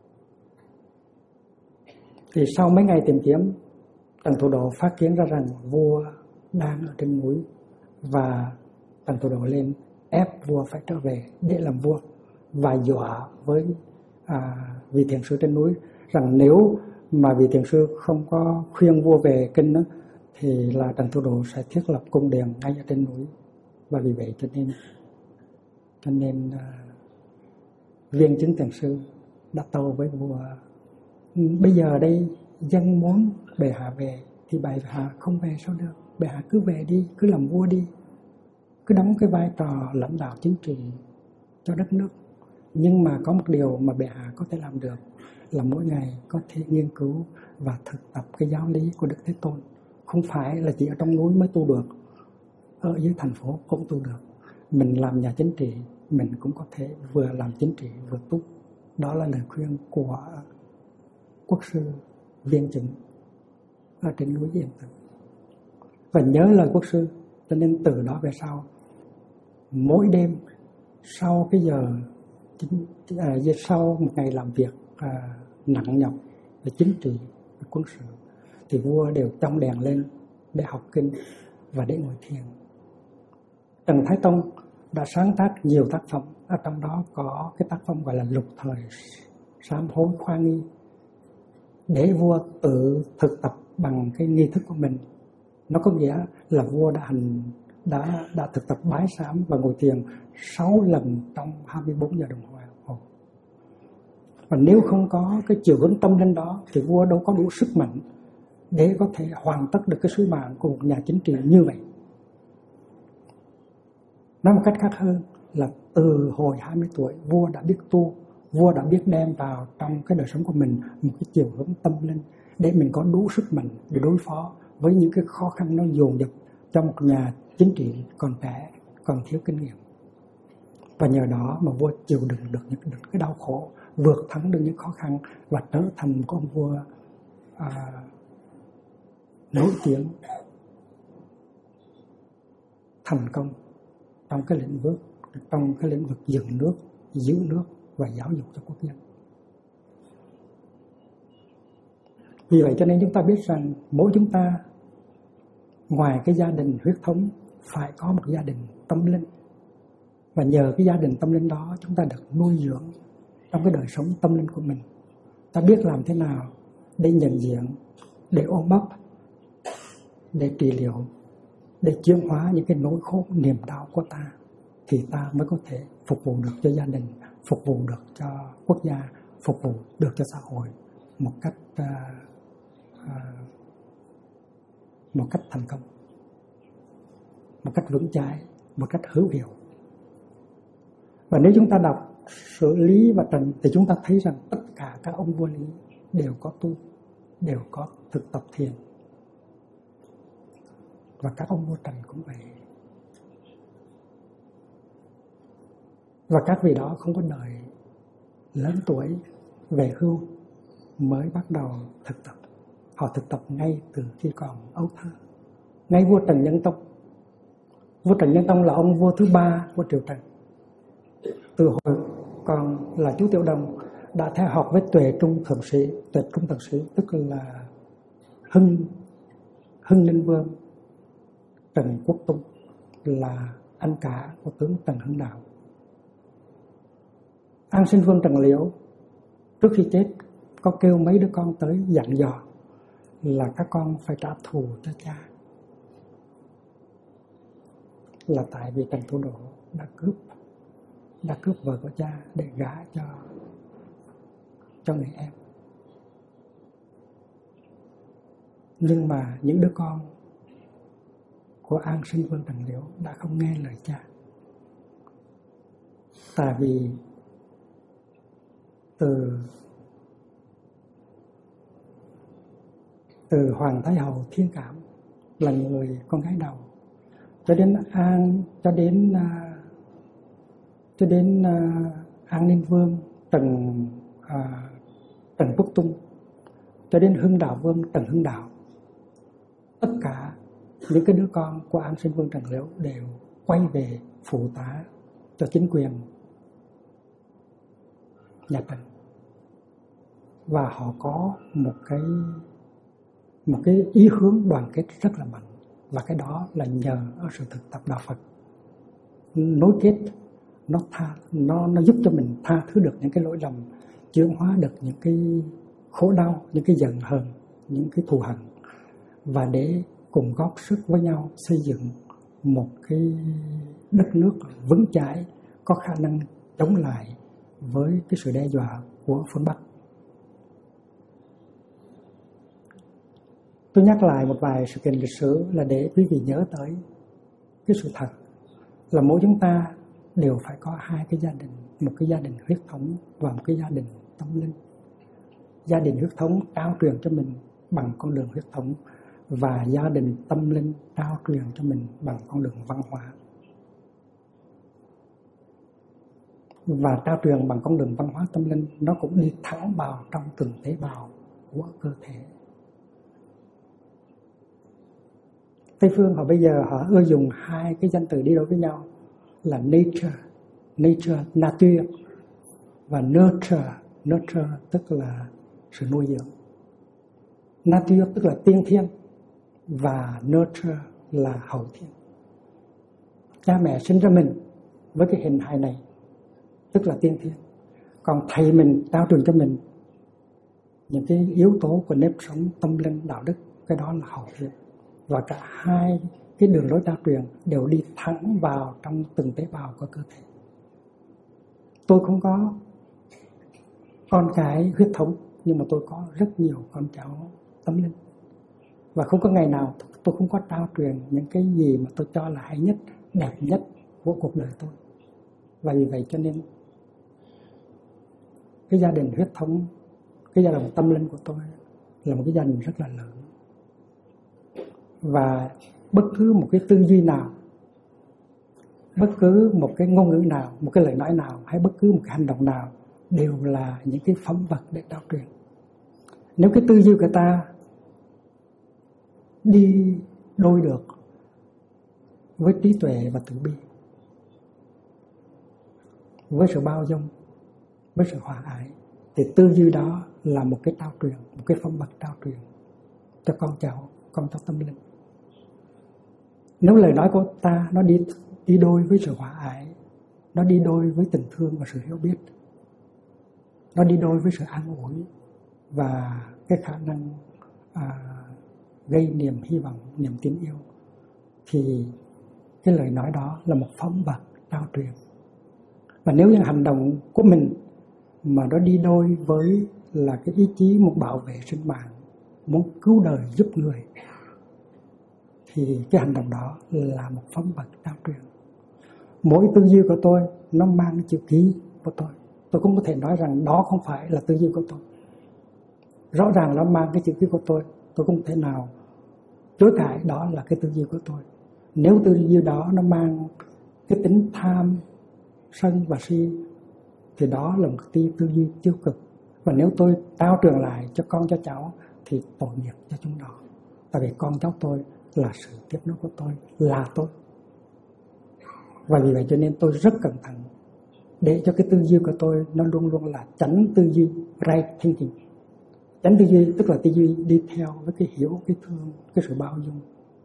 Thì sau mấy ngày tìm kiếm, Trần Thủ Độ phát kiến ra rằng vua đang ở trên núi, và Trần Thủ Độ lên ép vua phải trở về để làm vua, và dọa với vị thiền sư trên núi rằng nếu mà vị thiền sư không có khuyên vua về kinh đó, thì là Trần Thủ Độ sẽ thiết lập cung điện ngay ở trên núi. Và vì vậy cho nên Viên Chứng thiền sư đã tâu với vua: bây giờ đây dân muốn bệ hạ về thì bệ hạ không về sao được, bệ hạ cứ về đi, cứ làm vua đi, cứ đóng cái vai trò lãnh đạo chính trị cho đất nước. Nhưng mà có một điều mà bệ hạ có thể làm được là mỗi ngày có thể nghiên cứu và thực tập cái giáo lý của Đức Thế Tôn. Không phải là chỉ ở trong núi mới tu được, ở dưới thành phố cũng tu được. Mình làm nhà chính trị, mình cũng có thể vừa làm chính trị vừa tu. Đó là lời khuyên của quốc sư Viên Chứng ở trên núi Yên Tử. Và nhớ lời quốc sư, cho nên từ đó về sau, mỗi đêm sau cái giờ sau một ngày làm việc nặng nhọc về chính trị và quân sự, thì vua đều trong đèn lên để học kinh và để ngồi thiền. Trần Thái Tông đã sáng tác nhiều tác phẩm, ở trong đó có cái tác phẩm gọi là Lục Thời Sám Hối Khoa Nghi, để vua tự thực tập bằng cái nghi thức của mình. Nó có nghĩa là vua đã thực tập bái sám và ngồi thiền 6 lần trong 24 giờ đồng hồ. Và nếu không có cái chiều hướng tâm linh đó thì vua đâu có đủ sức mạnh để có thể hoàn tất được cái sứ mạng của một nhà chính trị như vậy. Nói một cách khác hơn là từ hồi 20 tuổi vua đã biết tu, vua đã biết đem vào trong cái đời sống của mình một cái chiều hướng tâm linh để mình có đủ sức mạnh để đối phó với những cái khó khăn nó dồn dập trong một nhà chính trị còn trẻ, còn thiếu kinh nghiệm. Và nhờ đó mà vua chịu đựng được những cái đau khổ, vượt thắng được những khó khăn và trở thành một ông vua nổi tiếng, thành công trong cái lĩnh vực dựng nước, giữ nước và giáo dục cho quốc dân. Vì vậy cho nên chúng ta biết rằng mỗi chúng ta, ngoài cái gia đình huyết thống, phải có một gia đình tâm linh. Và nhờ cái gia đình tâm linh đó, chúng ta được nuôi dưỡng trong cái đời sống tâm linh của mình. Ta biết làm thế nào để nhận diện, để ôm ấp, để trị liệu, để chuyển hóa những cái nỗi khổ niềm đau của ta, thì ta mới có thể phục vụ được cho gia đình, phục vụ được cho quốc gia, phục vụ được cho xã hội một cách thành công, một cách vững chãi, một cách hữu hiệu. Và nếu chúng ta đọc Sử Lý và Trần thì chúng ta thấy rằng tất cả các ông vua Lý đều có tu, đều có thực tập thiền. Và các ông vua Trần cũng vậy. Và các vị đó không có đợi lớn tuổi về hưu mới bắt đầu thực tập. Họ thực tập ngay từ khi còn ấu thơ. Ngay vua Trần Nhân Tông. Vua Trần Nhân Tông là ông vua thứ 3 của triều Trần. Từ hồi còn là chú Tiểu Đồng đã theo học với Tuệ Trung Thượng Sĩ, tức là Hưng Linh Vương Trần Quốc Tung, là anh cả của tướng Trần Hưng Đạo. An Sinh Vương Trần Liễu trước khi chết có kêu mấy đứa con tới dặn dò là các con phải trả thù cho cha, là tại vì Trần Thủ Độ đã cướp vợ của cha để gả cho người em. Nhưng mà những đứa con của An Sinh Vương Trần Liễu đã không nghe lời cha, tại vì từ từ Hoàng Thái Hậu Thiên Cảm là người con gái đầu, cho đến An Ninh Vương Trần Quốc Tung, cho đến Hưng Đạo Vương Trần Hưng Đạo. Tất cả những cái đứa con của An Sinh Vương Trần Liễu đều quay về phụ tá cho chính quyền nhà Trần, và họ có một cái ý hướng đoàn kết rất là mạnh, và cái đó là nhờ ở sự thực tập đạo Phật nối kết. Nó giúp cho mình tha thứ được những cái lỗi lầm, chuyển hóa được những cái khổ đau, những cái giận hờn, những cái thù hận, và để cùng góp sức với nhau xây dựng một cái đất nước vững chãi, có khả năng chống lại với cái sự đe dọa của phương Bắc. Tôi nhắc lại một vài sự kiện lịch sử là để quý vị nhớ tới cái sự thật là mỗi chúng ta đều phải có hai cái gia đình, một cái gia đình huyết thống và một cái gia đình tâm linh. Gia đình huyết thống trao truyền cho mình bằng con đường huyết thống, và gia đình tâm linh trao truyền cho mình bằng con đường văn hóa. Và trao truyền bằng con đường văn hóa tâm linh, nó cũng đi thẳng vào trong từng tế bào của cơ thể. Tây phương họ bây giờ họ ưa dùng hai cái danh từ đi đối với nhau là nature, và nurture tức là sự nuôi dưỡng. Nature tức là tiên thiên, và nurture là hậu thiên. Cha mẹ sinh ra mình với cái hình hài này tức là tiên thiên, còn thầy mình trao truyền cho mình những cái yếu tố của nếp sống tâm linh đạo đức, cái đó là hậu thiên. Và cả hai cái đường lối trao truyền đều đi thẳng vào trong từng tế bào của cơ thể. Tôi không có con cái huyết thống, nhưng mà tôi có rất nhiều con cháu tâm linh. Và không có ngày nào tôi không có trao truyền những cái gì mà tôi cho là hay nhất, đẹp nhất của cuộc đời tôi. Và vì vậy cho nên cái gia đình huyết thống, cái gia đình tâm linh của tôi là một cái gia đình rất là lớn. Và bất cứ một cái tư duy nào, bất cứ một cái ngôn ngữ nào, một cái lời nói nào, hay bất cứ một cái hành động nào đều là những cái phẩm vật để trao truyền. Nếu cái tư duy của ta đi đôi được với trí tuệ và từ bi, với sự bao dung, với sự hòa ái, thì tư duy đó là một cái trao truyền, một cái phẩm vật trao truyền cho con cháu tâm linh. Nếu lời nói của ta nó đi đôi với sự hòa ái, nó đi đôi với tình thương và sự hiểu biết, nó đi đôi với sự an ủi và cái khả năng gây niềm hy vọng, niềm tin yêu, thì cái lời nói đó là một phẩm vật trao truyền. Và nếu những hành động của mình mà nó đi đôi với là cái ý chí muốn bảo vệ sinh mạng, muốn cứu đời giúp người, thì cái hành động đó là một phẩm vật trao truyền. Mỗi tư duy của tôi nó mang chữ ký của tôi. Tôi cũng có thể nói rằng đó không phải là tư duy của tôi. Rõ ràng nó mang cái chữ ký của tôi không thể nào chối cãi đó là cái tư duy của tôi. Nếu tư duy đó nó mang cái tính tham, sân và si, thì đó là một cái tư duy tiêu cực. Và nếu tôi trao truyền lại cho con cho cháu thì tội nghiệp cho chúng nó. Tại vì con cháu tôi là sự tiếp nối của tôi, là tôi. Và vì vậy cho nên tôi rất cẩn thận để cho cái tư duy của tôi nó luôn luôn là chánh tư duy, right thinking. Chánh tư duy tức là tư duy đi theo với cái hiểu, cái thương, cái sự bao dung.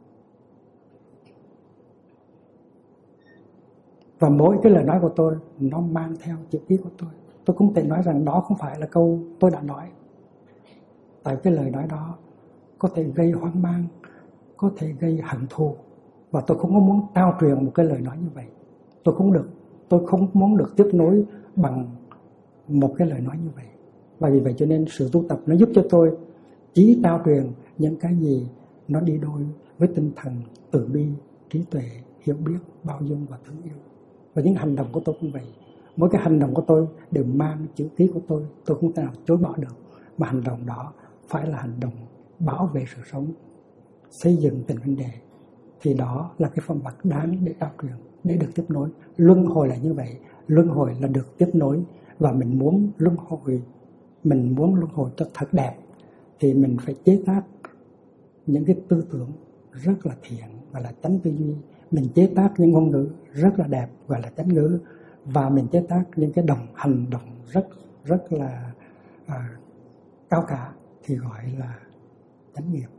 Và mỗi cái lời nói của tôi nó mang theo chữ ký của tôi. Tôi cũng thể nói rằng đó không phải là câu tôi đã nói. Tại cái lời nói đó có thể gây hoang mang, có thể gây hận thù. Và tôi không có muốn trao truyền một cái lời nói như vậy. Tôi không muốn được tiếp nối bằng một cái lời nói như vậy. Và vì vậy cho nên sự tu tập nó giúp cho tôi chỉ trao truyền những cái gì nó đi đôi với tinh thần từ bi, trí tuệ, hiểu biết, bao dung và thương yêu. Và những hành động của tôi cũng vậy. Mỗi cái hành động của tôi đều mang chữ ký của tôi không thể nào chối bỏ được. Mà hành động đó phải là hành động bảo vệ sự sống, xây dựng tình huynh đệ, thì đó là cái phẩm bậc đáng để trao truyền, để được tiếp nối. Luân hồi là như vậy, luân hồi là được tiếp nối, và mình muốn luân hồi cho thật đẹp thì mình phải chế tác những cái tư tưởng rất là thiện và là chánh tư duy. Mình chế tác những ngôn ngữ rất là đẹp gọi là chánh ngữ, và mình chế tác những cái hành động rất là cao cả thì gọi là chánh nghiệp.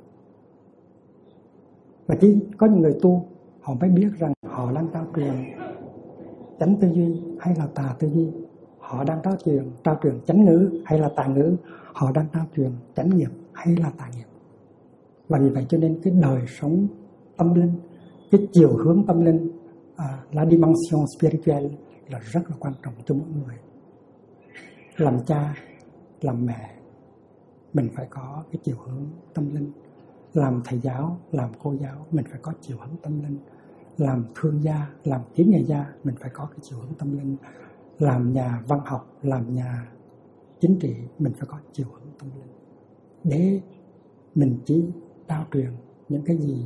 Và chỉ có những người tu họ mới biết rằng họ đang trao truyền chánh tư duy hay là tà tư duy, họ đang trao truyền chánh ngữ hay là tà ngữ, họ đang trao truyền chánh nghiệp hay là tà nghiệp. Và vì vậy cho nên cái đời sống tâm linh, cái chiều hướng tâm linh, la dimension spirituelle là rất là quan trọng cho mỗi người. Làm cha, làm mẹ, mình phải có cái chiều hướng tâm linh. Làm thầy giáo, làm cô giáo, mình phải có chiều hướng tâm linh. Làm thương gia, làm kiến nghệ gia, mình phải có cái chiều hướng tâm linh. Làm nhà văn học, làm nhà chính trị, mình phải có chiều hướng tâm linh. Để mình chỉ trao truyền những cái gì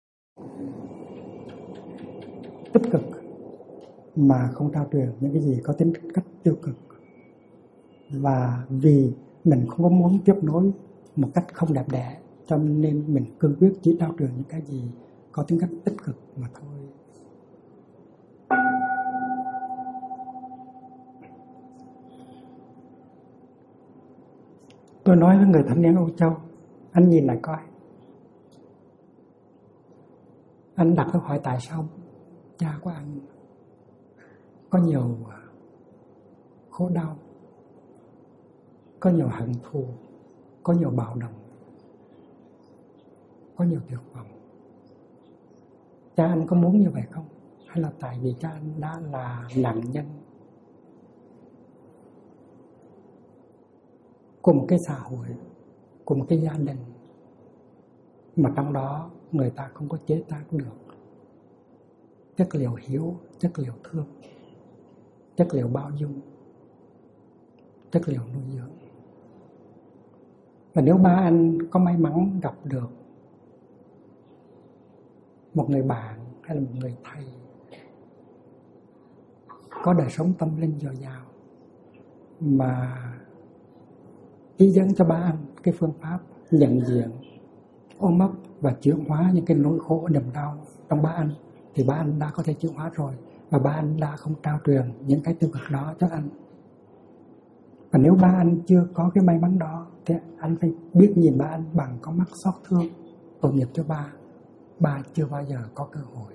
tích cực mà không trao truyền những cái gì có tính cách tiêu cực. Và vì mình không có muốn tiếp nối một cách không đẹp đẽ, cho nên mình cương quyết chỉ trao truyền những cái gì có tính cách tích cực mà thôi. Tôi nói với người thanh niên Âu Châu, anh nhìn lại coi. Anh đặt câu hỏi tại sao cha của anh có nhiều khổ đau, có nhiều hận thù, có nhiều bạo động, có nhiều tuyệt vọng. Cha anh có muốn như vậy không? Hay là tại vì cha anh đã là nạn nhân của một cái xã hội, của một cái gia đình mà trong đó người ta không có chế tác được chất liệu hiếu, chất liệu thương, chất liệu bao dung, chất liệu nuôi dưỡng. Và nếu ba anh có may mắn gặp được một người bạn hay là một người thầy có đời sống tâm linh dồi dào mà chỉ dẫn cho ba anh cái phương pháp nhận diện, ôm ấp và chuyển hóa những cái nỗi khổ niềm đau trong ba anh, thì ba anh đã có thể chuyển hóa rồi, và ba anh đã không trao truyền những cái tiêu cực đó cho anh. Và nếu ba anh chưa có cái may mắn đó thì anh phải biết nhìn ba anh bằng con mắt xót thương, tội nghiệp cho ba. Ba chưa bao giờ có cơ hội,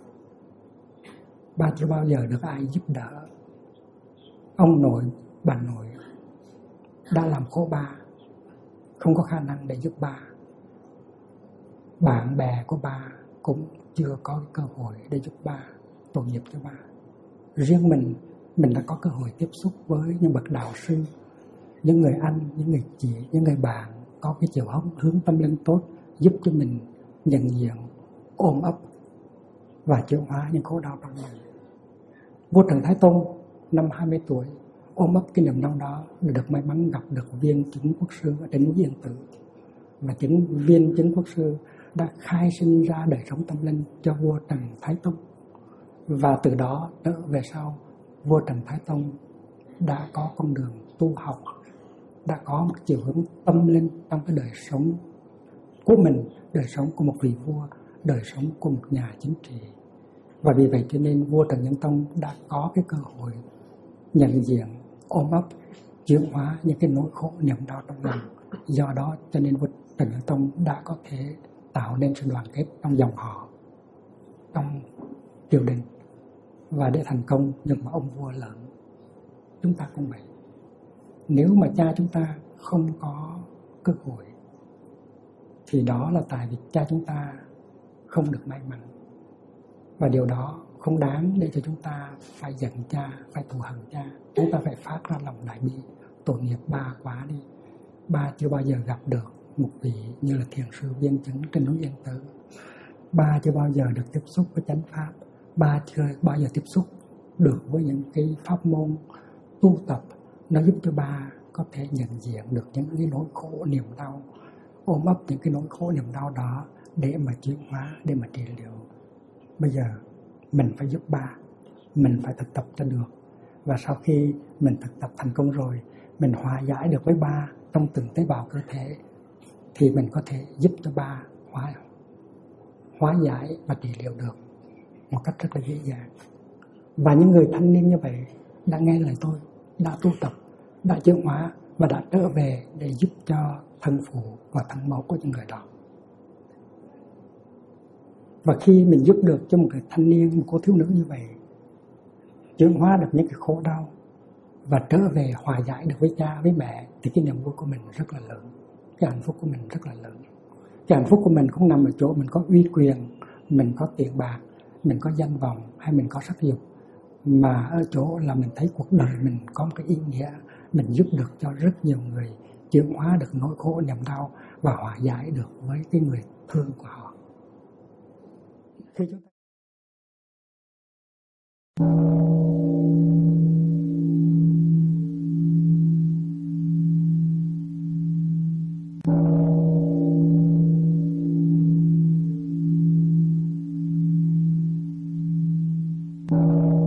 ba chưa bao giờ được ai giúp đỡ. Ông nội, bà nội đã làm khổ ba, không có khả năng để giúp ba. Bạn bè của ba cũng chưa có cơ hội để giúp ba, tội nghiệp cho ba. Riêng mình đã có cơ hội tiếp xúc với những bậc đạo sư, những người anh, những người chị, những người bạn có cái chiều hướng tâm linh tốt, giúp cho mình nhận diện, ôm ấp và chuyển hóa những khổ đau trong mình. Vua Trần Thái Tông năm 20 tuổi ôm ấp cái niềm đau đó, được may mắn gặp được viên chứng quốc sư ở trên núi Yên Tử. Và chính viên chứng quốc sư đã khai sinh ra đời sống tâm linh cho vua Trần Thái Tông. Và từ đó trở về sau, vua Trần Thái Tông đã có con đường tu học, đã có một chiều hướng tâm linh trong cái đời sống của mình, đời sống của một vị vua, đời sống của một nhà chính trị. Và vì vậy cho nên vua Trần Nhân Tông đã có cái cơ hội nhận diện, ôm ấp, chuyển hóa những cái nỗi khổ niềm đau trong lòng. Do đó cho nên vua Trần Nhân Tông đã có thể tạo nên sự đoàn kết trong dòng họ, trong triều đình. Và để thành công nhưng mà ông vua lớn. Chúng ta cũng vậy. Nếu mà cha chúng ta không có cơ hội thì đó là tại vì cha chúng ta không được may mắn. Và điều đó không đáng để cho chúng ta phải giận cha, phải thù hận cha. Chúng ta phải phát ra lòng đại bi, tội nghiệp ba quá đi. Ba chưa bao giờ gặp được một vị như là thiền sư viên chứng trên núi Yên Tử. Ba chưa bao giờ được tiếp xúc với chánh pháp. Ba chưa bao giờ tiếp xúc được với những cái pháp môn tu tập nó giúp cho ba có thể nhận diện được những cái nỗi khổ niềm đau, ôm ấp những cái nỗi khổ niềm đau đó để mà chuyển hóa, để mà trị liệu. Bây giờ mình phải giúp ba, mình phải thực tập cho được. Và sau khi mình thực tập thành công rồi, mình hòa giải được với ba trong từng tế bào cơ thể, thì mình có thể giúp cho ba hóa giải và trị liệu được một cách rất là dễ dàng. Và những người thanh niên như vậy đã nghe lời tôi, đã tu tập, đã chuyển hóa và đã trở về để giúp cho thân phụ và thân mẫu của những người đó. Và khi mình giúp được cho một người thanh niên, một cô thiếu nữ như vậy chuyển hóa được những cái khổ đau và trở về hòa giải được với cha, với mẹ, thì cái niềm vui của mình rất là lớn, cái hạnh phúc của mình rất là lớn. Cái hạnh phúc của mình không nằm ở chỗ mình có uy quyền, mình có tiền bạc, mình có danh vọng hay mình có sắc dục, mà ở chỗ là mình thấy cuộc đời mình có một cái ý nghĩa, mình giúp được cho rất nhiều người chuyển hóa được nỗi khổ niềm đau và hòa giải được với cái người thương của họ. Khi chúng ta